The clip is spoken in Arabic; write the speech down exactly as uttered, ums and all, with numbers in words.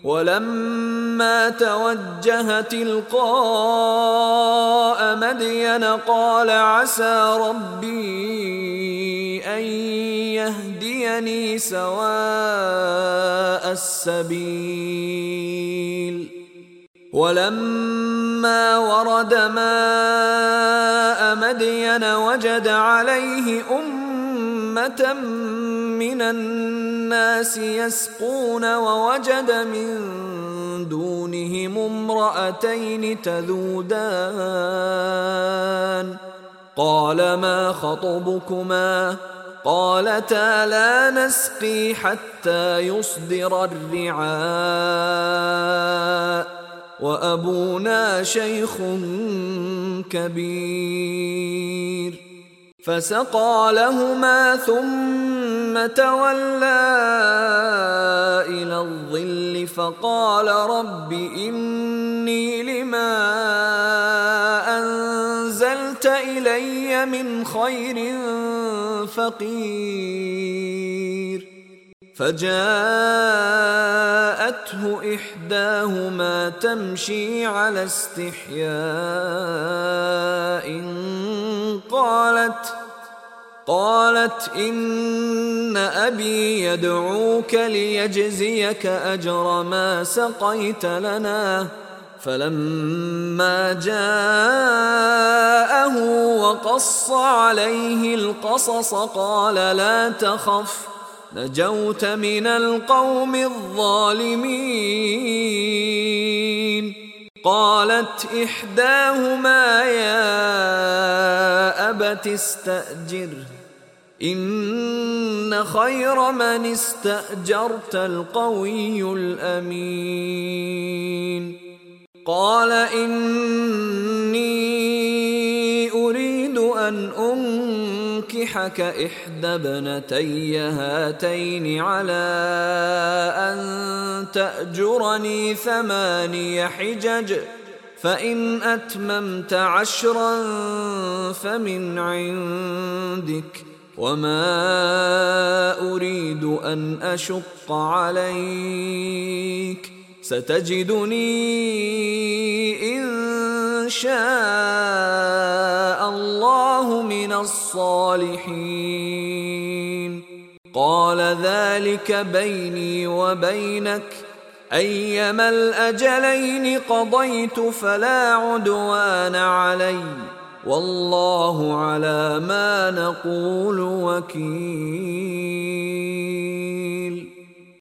ولما توجه تلقاء مدين قال عسى ربي أن يهديني سواء السبيل. ولما ورد ماء مدين وجد عليه أمة من الناس يسقون ووجد من دونهم امرأتين تذودان قال ما خطبكما قالتا لا نسقي حتى يصدر الرعاء وأبونا شيخ كبير. فسقى لهما ثم تولى إلى الظل فقال رب إني لما أنزلت إلي من خير فقير. فجاءته إحداهما تمشي على استحياء قالت قالت إن أبي يدعوك ليجزيك أجر ما سقيت لنا. فلما جاءه وقص عليه القصص قال لا تخف نجوت من القوم الظالمين. قالت إحداهما يا أبت استأجره إن خير من استأجرت القوي الأمين. قال إني أريد أن أنكحك إحدى ابنتي هاتين على أن تأجرني ثماني حجج فإن أتممت عشرا فمن عندك وما أريد أن أشق عليك ستجدني إن شاء الله من الصالحين. قال ذلك بيني وبينك أيما الأجلين قضيت فلا عدوان علي والله على ما نقول وكيل.